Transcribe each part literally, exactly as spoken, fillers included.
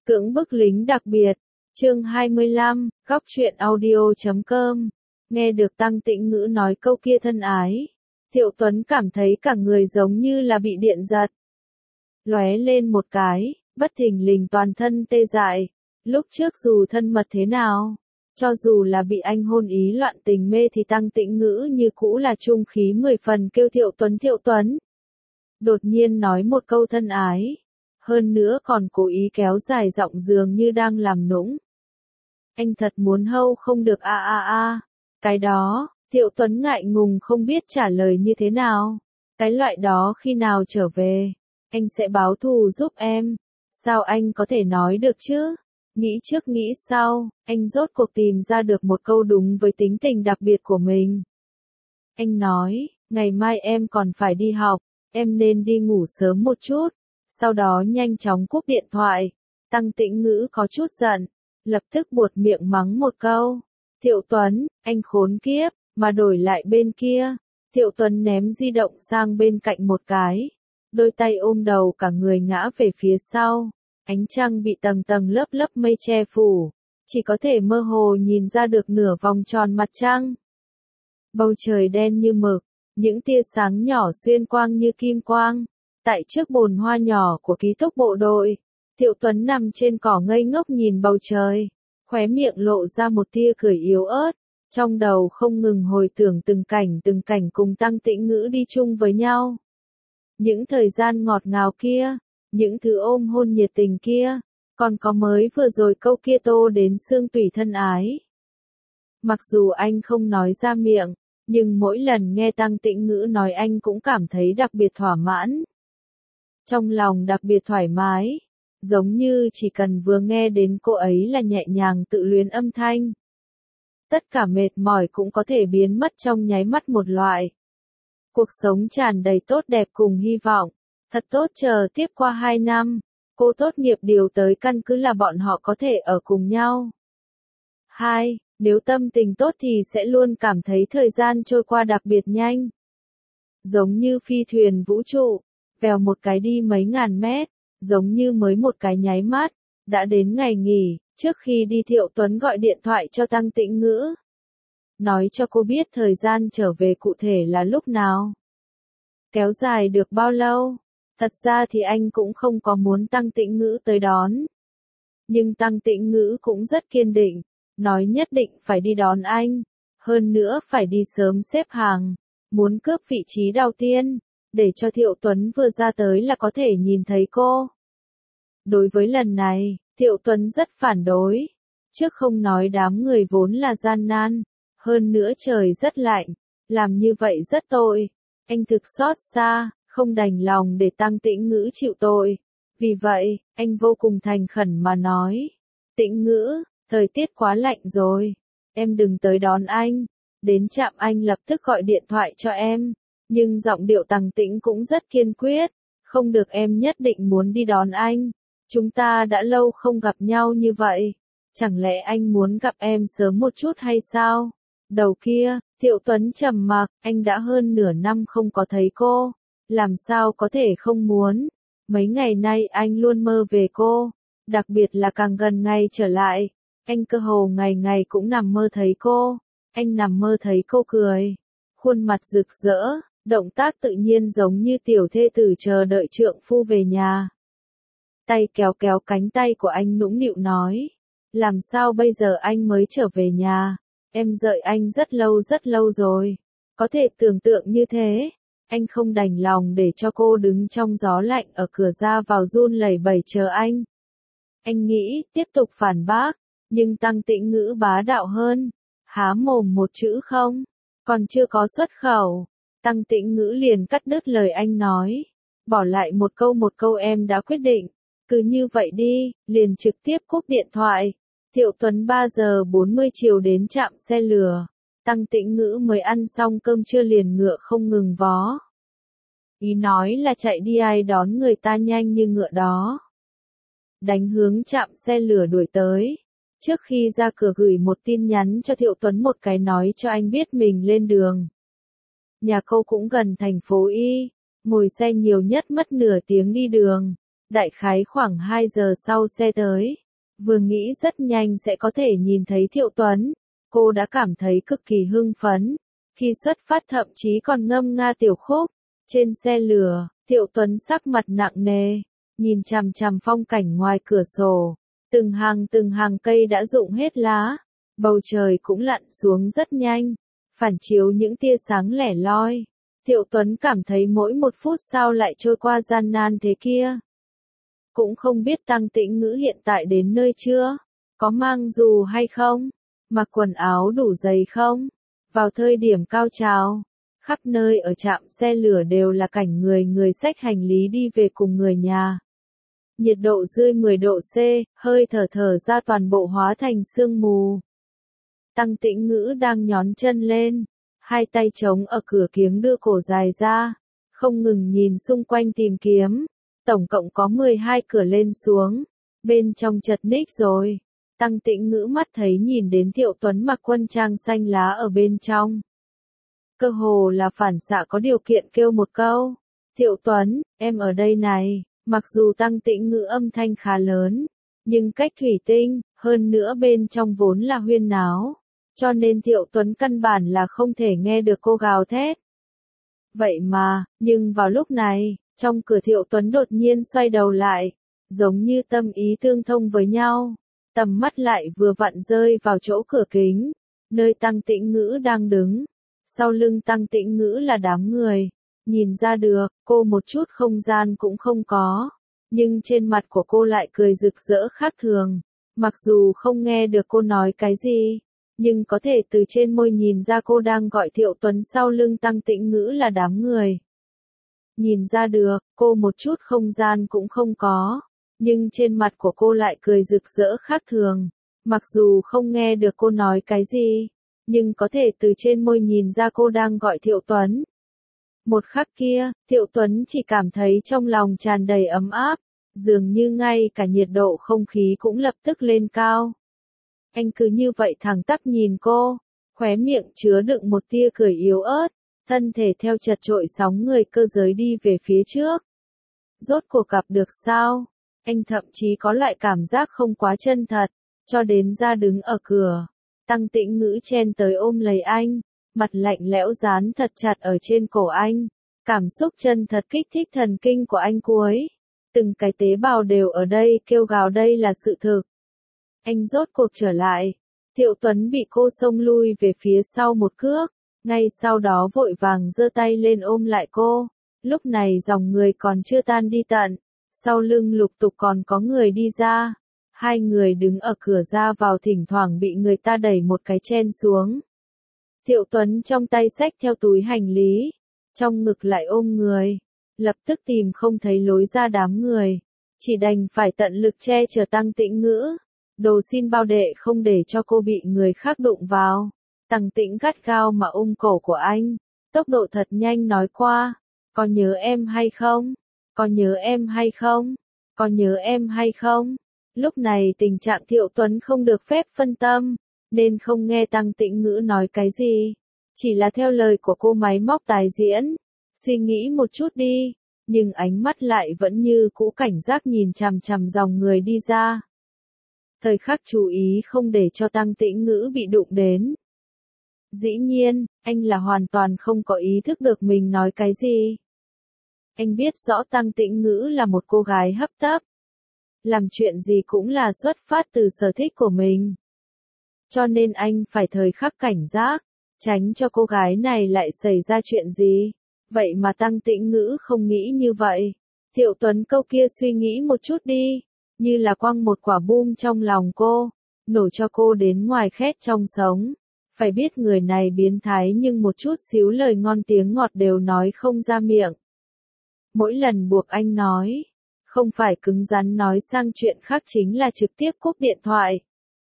Cưỡng bức lính đặc biệt, chương hai mươi lăm, góc truyện audio chấm com. Nghe được Tăng Tĩnh Ngữ nói câu kia thân ái, Thiệu Tuấn cảm thấy cả người giống như là bị điện giật. Lóe lên một cái, bất thình lình toàn thân tê dại. Lúc trước dù thân mật thế nào, cho dù là bị anh hôn ý loạn tình mê thì Tăng Tĩnh Ngữ như cũ là trung khí mười phần kêu Thiệu Tuấn Thiệu Tuấn. Đột nhiên nói một câu thân ái, hơn nữa còn cố ý kéo dài giọng dường như đang làm nũng. Anh thật muốn hâu không được a a a. Cái đó, Thiệu Tuấn ngại ngùng không biết trả lời như thế nào. Cái loại đó khi nào trở về, anh sẽ báo thù giúp em. Sao anh có thể nói được chứ? Nghĩ trước nghĩ sau, anh rốt cuộc tìm ra được một câu đúng với tính tình đặc biệt của mình. Anh nói, ngày mai em còn phải đi học, em nên đi ngủ sớm một chút. Sau đó nhanh chóng cúp điện thoại. Tăng Tĩnh Ngữ có chút giận, lập tức buột miệng mắng một câu. Thiệu Tuấn, anh khốn kiếp, mà đổi lại bên kia. Thiệu Tuấn ném di động sang bên cạnh một cái. Đôi tay ôm đầu cả người ngã về phía sau. Ánh trăng bị tầng tầng lớp lớp mây che phủ. Chỉ có thể mơ hồ nhìn ra được nửa vòng tròn mặt trăng. Bầu trời đen như mực, những tia sáng nhỏ xuyên quang như kim quang. Tại trước bồn hoa nhỏ của ký túc bộ đội, Thiệu Tuấn nằm trên cỏ ngây ngốc nhìn bầu trời, khóe miệng lộ ra một tia cười yếu ớt, trong đầu không ngừng hồi tưởng từng cảnh từng cảnh cùng Tăng Tĩnh Ngữ đi chung với nhau. Những thời gian ngọt ngào kia, những thứ ôm hôn nhiệt tình kia, còn có mới vừa rồi câu kia tô đến xương tủy thân ái. Mặc dù anh không nói ra miệng, nhưng mỗi lần nghe Tăng Tĩnh Ngữ nói anh cũng cảm thấy đặc biệt thỏa mãn. Trong lòng đặc biệt thoải mái, giống như chỉ cần vừa nghe đến cô ấy là nhẹ nhàng tự luyến âm thanh. Tất cả mệt mỏi cũng có thể biến mất trong nháy mắt một loại. Cuộc sống tràn đầy tốt đẹp cùng hy vọng, thật tốt chờ tiếp qua hai năm, cô tốt nghiệp điều tới căn cứ là bọn họ có thể ở cùng nhau. Hai, nếu tâm tình tốt thì sẽ luôn cảm thấy thời gian trôi qua đặc biệt nhanh. Giống như phi thuyền vũ trụ. Vèo một cái đi mấy ngàn mét, giống như mới một cái nháy mắt, đã đến ngày nghỉ. Trước khi đi Thiệu Tuấn gọi điện thoại cho Tăng Tĩnh Ngữ, nói cho cô biết thời gian trở về cụ thể là lúc nào. Kéo dài được bao lâu? Thật ra thì anh cũng không có muốn Tăng Tĩnh Ngữ tới đón. Nhưng Tăng Tĩnh Ngữ cũng rất kiên định, nói nhất định phải đi đón anh, hơn nữa phải đi sớm xếp hàng, muốn cướp vị trí đầu tiên. Để cho Thiệu Tuấn vừa ra tới là có thể nhìn thấy cô. Đối với lần này, Thiệu Tuấn rất phản đối. Trước không nói đám người vốn là gian nan, hơn nữa trời rất lạnh, làm như vậy rất tội. Anh thực xót xa, không đành lòng để Tăng Tĩnh Ngữ chịu tội. Vì vậy, anh vô cùng thành khẩn mà nói. Tĩnh Ngữ, thời tiết quá lạnh rồi, em đừng tới đón anh. Đến trạm anh lập tức gọi điện thoại cho em. Nhưng giọng điệu Tăng Tĩnh cũng rất kiên quyết, không được, em nhất định muốn đi đón anh. Chúng ta đã lâu không gặp nhau như vậy, chẳng lẽ anh muốn gặp em sớm một chút hay sao? Đầu kia, Thiệu Tuấn trầm mặc, anh đã hơn nửa năm không có thấy cô, làm sao có thể không muốn? Mấy ngày nay anh luôn mơ về cô, đặc biệt là càng gần ngày trở lại, anh cơ hồ ngày ngày cũng nằm mơ thấy cô, anh nằm mơ thấy cô cười, khuôn mặt rực rỡ. Động tác tự nhiên giống như tiểu thê tử chờ đợi trượng phu về nhà. Tay kéo kéo cánh tay của anh nũng nịu nói. Làm sao bây giờ anh mới trở về nhà? Em đợi anh rất lâu rất lâu rồi. Có thể tưởng tượng như thế. Anh không đành lòng để cho cô đứng trong gió lạnh ở cửa ra vào run lẩy bẩy chờ anh. Anh nghĩ tiếp tục phản bác. Nhưng Tăng Tĩnh Ngữ bá đạo hơn. Há mồm một chữ không. Còn chưa có xuất khẩu. Tăng Tĩnh Ngữ liền cắt đứt lời anh nói, bỏ lại một câu một câu em đã quyết định, cứ như vậy đi, liền trực tiếp cúp điện thoại. Thiệu Tuấn ba giờ bốn mươi chiều đến trạm xe lửa, Tăng Tĩnh Ngữ mới ăn xong cơm trưa liền ngựa không ngừng vó. Ý nói là chạy đi ai đón người ta nhanh như ngựa đó. Đánh hướng trạm xe lửa đuổi tới, trước khi ra cửa gửi một tin nhắn cho Thiệu Tuấn một cái nói cho anh biết mình lên đường. Nhà cô cũng gần thành phố Y, ngồi xe nhiều nhất mất nửa tiếng đi đường, Đại khái khoảng hai giờ sau xe tới. Vừa nghĩ rất nhanh sẽ có thể nhìn thấy Thiệu Tuấn. Cô đã cảm thấy cực kỳ hưng phấn. Khi xuất phát thậm chí còn ngâm nga tiểu khúc. Trên xe lửa, Thiệu Tuấn sắc mặt nặng nề. Nhìn chằm chằm phong cảnh ngoài cửa sổ. Từng hàng từng hàng cây đã rụng hết lá. Bầu trời cũng lặn xuống rất nhanh. Phản chiếu những tia sáng lẻ loi. Thiệu Tuấn cảm thấy mỗi một phút sao lại trôi qua gian nan thế kia. Cũng không biết Tăng Tĩnh Ngữ hiện tại đến nơi chưa? Có mang dù hay không? Mặc quần áo đủ dày không? Vào thời điểm cao trào, khắp nơi ở trạm xe lửa đều là cảnh người người xách hành lý đi về cùng người nhà. Nhiệt độ dưới mười độ C, hơi thở thở ra toàn bộ hóa thành sương mù. Tăng Tĩnh Ngữ đang nhón chân lên, hai tay chống ở cửa kiếng đưa cổ dài ra, không ngừng nhìn xung quanh tìm kiếm. Tổng cộng có mười hai cửa lên xuống, bên trong chật ních rồi. Tăng Tĩnh Ngữ mắt thấy nhìn đến Thiệu Tuấn mặc quân trang xanh lá ở bên trong. Cơ hồ là phản xạ có điều kiện kêu một câu. Thiệu Tuấn, em ở đây này. Mặc dù Tăng Tĩnh Ngữ âm thanh khá lớn, nhưng cách thủy tinh, hơn nữa bên trong vốn là huyên náo. Cho nên Thiệu Tuấn căn bản là không thể nghe được cô gào thét. Vậy mà, nhưng vào lúc này, trong cửa Thiệu Tuấn đột nhiên xoay đầu lại, giống như tâm ý tương thông với nhau. Tầm mắt lại vừa vặn rơi vào chỗ cửa kính, nơi Tăng Tĩnh Ngữ đang đứng. Sau lưng Tăng Tĩnh Ngữ là đám người. Nhìn ra được, cô một chút không gian cũng không có. Nhưng trên mặt của cô lại cười rực rỡ khác thường. Mặc dù không nghe được cô nói cái gì, nhưng có thể từ trên môi nhìn ra cô đang gọi Thiệu Tuấn sau lưng Tăng Tĩnh Ngữ là đám người. Nhìn ra được, cô một chút không gian cũng không có. Nhưng trên mặt của cô lại cười rực rỡ khác thường. Mặc dù không nghe được cô nói cái gì, nhưng có thể từ trên môi nhìn ra cô đang gọi Thiệu Tuấn. Một khắc kia, Thiệu Tuấn chỉ cảm thấy trong lòng tràn đầy ấm áp, dường như ngay cả nhiệt độ không khí cũng lập tức lên cao. Anh cứ như vậy thẳng tắp nhìn cô, khóe miệng chứa đựng một tia cười yếu ớt, thân thể theo chật trội sóng người cơ giới đi về phía trước. Rốt cuộc gặp được sao? Anh thậm chí có lại cảm giác không quá chân thật, cho đến ra đứng ở cửa. Tăng Tĩnh Ngữ chen tới ôm lấy anh, mặt lạnh lẽo dán thật chặt ở trên cổ anh. Cảm xúc chân thật kích thích thần kinh của anh cuối. Từng cái tế bào đều ở đây kêu gào đây là sự thực. Anh rốt cuộc trở lại. Thiệu Tuấn bị cô xông lui về phía sau một cước. Ngay sau đó vội vàng giơ tay lên ôm lại cô. Lúc này dòng người còn chưa tan đi tận. Sau lưng lục tục còn có người đi ra. Hai người đứng ở cửa ra vào thỉnh thoảng bị người ta đẩy một cái chen xuống. Thiệu Tuấn trong tay xách theo túi hành lý, trong ngực lại ôm người, lập tức tìm không thấy lối ra đám người, chỉ đành phải tận lực che chở Tăng Tĩnh Ngữ. Đồ xin bao đệ không để cho cô bị người khác đụng vào. Tăng Tĩnh gắt gao mà ôm cổ của anh, tốc độ thật nhanh nói qua, có nhớ em hay không? Có nhớ em hay không? Có nhớ em hay không? Lúc này tình trạng Thiệu Tuấn không được phép phân tâm, nên không nghe Tăng Tĩnh Ngữ nói cái gì. Chỉ là theo lời của cô máy móc tái diễn. Suy nghĩ một chút đi, nhưng ánh mắt lại vẫn như cũ cảnh giác nhìn chằm chằm dòng người đi ra. Thời khắc chú ý không để cho Tăng Tĩnh Ngữ bị đụng đến. Dĩ nhiên, anh là hoàn toàn không có ý thức được mình nói cái gì. Anh biết rõ Tăng Tĩnh Ngữ là một cô gái hấp tấp. Làm chuyện gì cũng là xuất phát từ sở thích của mình. Cho nên anh phải thời khắc cảnh giác, tránh cho cô gái này lại xảy ra chuyện gì. Vậy mà Tăng Tĩnh Ngữ không nghĩ như vậy. Thiệu Tuấn câu kia suy nghĩ một chút đi, như là quăng một quả bom trong lòng cô, nổ cho cô đến ngoài khét trong sống. Phải biết người này biến thái nhưng một chút xíu lời ngon tiếng ngọt đều nói không ra miệng. Mỗi lần buộc anh nói, không phải cứng rắn nói sang chuyện khác chính là trực tiếp cúp điện thoại.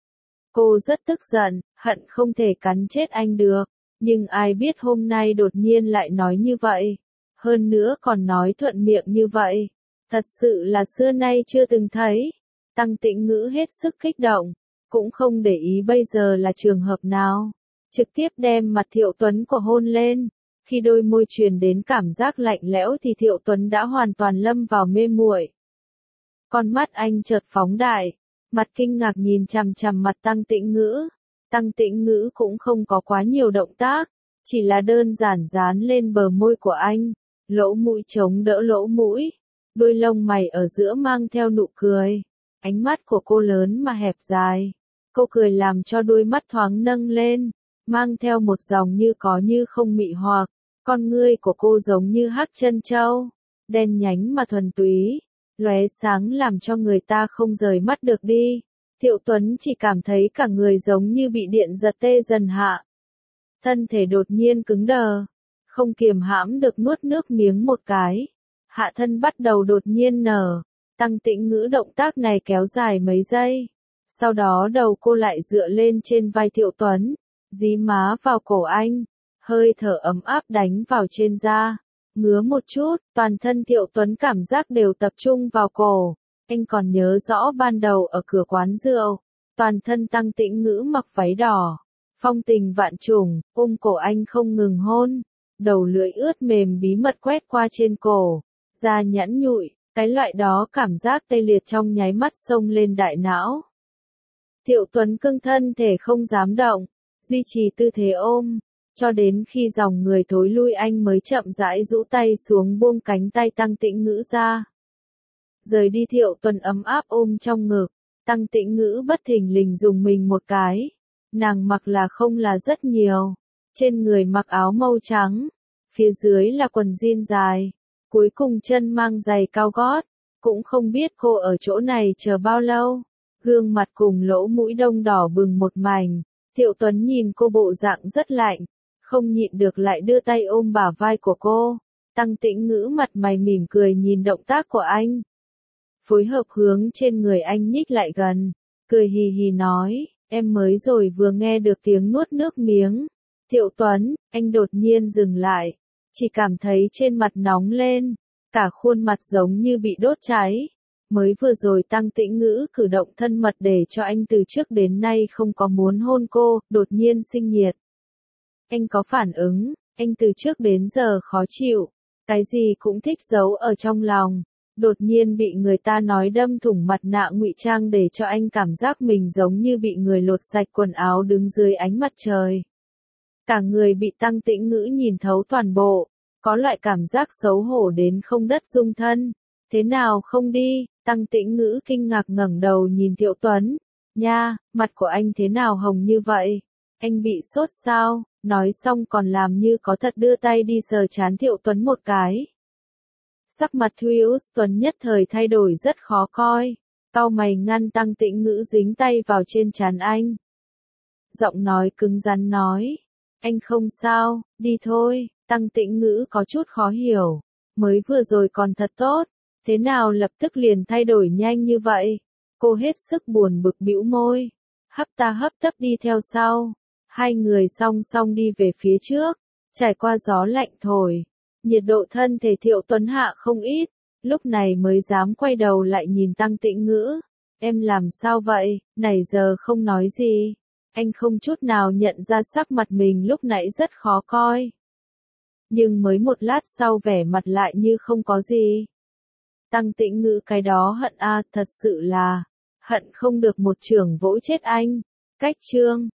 Cô rất tức giận, hận không thể cắn chết anh được, nhưng ai biết hôm nay đột nhiên lại nói như vậy. Hơn nữa còn nói thuận miệng như vậy. Thật sự là xưa nay chưa từng thấy. Tăng Tĩnh Ngữ hết sức kích động, cũng không để ý bây giờ là trường hợp nào. Trực tiếp đem mặt Thiệu Tuấn của hôn lên. Khi đôi môi truyền đến cảm giác lạnh lẽo thì Thiệu Tuấn đã hoàn toàn lâm vào mê muội. Con mắt anh chợt phóng đại, mặt kinh ngạc nhìn chằm chằm mặt Tăng Tĩnh Ngữ. Tăng Tĩnh Ngữ cũng không có quá nhiều động tác, chỉ là đơn giản dán lên bờ môi của anh, lỗ mũi chống đỡ lỗ mũi, đôi lông mày ở giữa mang theo nụ cười. Ánh mắt của cô lớn mà hẹp dài, cô cười làm cho đôi mắt thoáng nâng lên, mang theo một dòng như có như không mị hoặc. Con ngươi của cô giống như hắc chân châu, đen nhánh mà thuần túy, lóe sáng làm cho người ta không rời mắt được đi. Thiệu Tuấn chỉ cảm thấy cả người giống như bị điện giật tê dần hạ. Thân thể đột nhiên cứng đờ, không kiềm hãm được nuốt nước miếng một cái. Hạ thân bắt đầu đột nhiên nở, Tăng Tĩnh Ngữ động tác này kéo dài mấy giây. Sau đó đầu cô lại dựa lên trên vai Thiệu Tuấn, dí má vào cổ anh, hơi thở ấm áp đánh vào trên da. Ngứa một chút, toàn thân Thiệu Tuấn cảm giác đều tập trung vào cổ. Anh còn nhớ rõ ban đầu ở cửa quán rượu, toàn thân Tăng Tĩnh Ngữ mặc váy đỏ, phong tình vạn trùng, ôm cổ anh không ngừng hôn, đầu lưỡi ướt mềm bí mật quét qua trên cổ, da nhẵn nhụi, cái loại đó cảm giác tê liệt trong nháy mắt xông lên đại não. Thiệu Tuấn cưng thân thể không dám động, duy trì tư thế ôm, cho đến khi dòng người thối lui anh mới chậm rãi rũ tay xuống buông cánh tay Tăng Tĩnh Ngữ ra. Rời đi Thiệu Tuấn ấm áp ôm trong ngực, Tăng Tĩnh Ngữ bất thình lình dùng mình một cái. Nàng mặc là không là rất nhiều, trên người mặc áo màu trắng, phía dưới là quần jean dài, cuối cùng chân mang giày cao gót, cũng không biết cô ở chỗ này chờ bao lâu. Gương mặt cùng lỗ mũi đông đỏ bừng một mảnh, Thiệu Tuấn nhìn cô bộ dạng rất lạnh, không nhịn được lại đưa tay ôm bả vai của cô. Tăng Tĩnh Ngữ mặt mày mỉm cười nhìn động tác của anh, phối hợp hướng trên người anh nhích lại gần, cười hì hì nói, em mới rồi vừa nghe được tiếng nuốt nước miếng. Thiệu Tuấn, anh đột nhiên dừng lại, chỉ cảm thấy trên mặt nóng lên, cả khuôn mặt giống như bị đốt cháy. Mới vừa rồi Tăng Tĩnh Ngữ cử động thân mật để cho anh từ trước đến nay không có muốn hôn cô, đột nhiên sinh nhiệt. Anh có phản ứng, anh từ trước đến giờ khó chịu, cái gì cũng thích giấu ở trong lòng. Đột nhiên bị người ta nói đâm thủng mặt nạ ngụy trang để cho anh cảm giác mình giống như bị người lột sạch quần áo đứng dưới ánh mặt trời. Cả người bị Tăng Tĩnh Ngữ nhìn thấu toàn bộ, có loại cảm giác xấu hổ đến không đất dung thân. Thế nào không đi? Tăng Tĩnh Ngữ kinh ngạc ngẩng đầu nhìn Thiệu Tuấn. Nha, mặt của anh thế nào hồng như vậy? Anh bị sốt sao? Nói xong còn làm như có thật đưa tay đi sờ trán Thiệu Tuấn một cái. Sắc mặt Thuy Tuấn nhất thời thay đổi rất khó coi, cau mày ngăn Tăng Tĩnh Ngữ dính tay vào trên trán anh. Giọng nói cứng rắn nói, anh không sao, đi thôi. Tăng Tĩnh Ngữ có chút khó hiểu, mới vừa rồi còn thật tốt, thế nào lập tức liền thay đổi nhanh như vậy? Cô hết sức buồn bực bĩu môi, hấp ta hấp tấp đi theo sau. Hai người song song đi về phía trước, trải qua gió lạnh thổi. Nhiệt độ thân thể Thiệu Tuấn hạ không ít, lúc này mới dám quay đầu lại nhìn Tăng Tĩnh Ngữ. Em làm sao vậy, này giờ không nói gì. Anh không chút nào nhận ra sắc mặt mình lúc nãy rất khó coi. Nhưng mới một lát sau vẻ mặt lại như không có gì. Tăng Tĩnh Ngữ cái đó hận a, thật sự là, hận không được một chưởng vỗ chết anh. Cách chương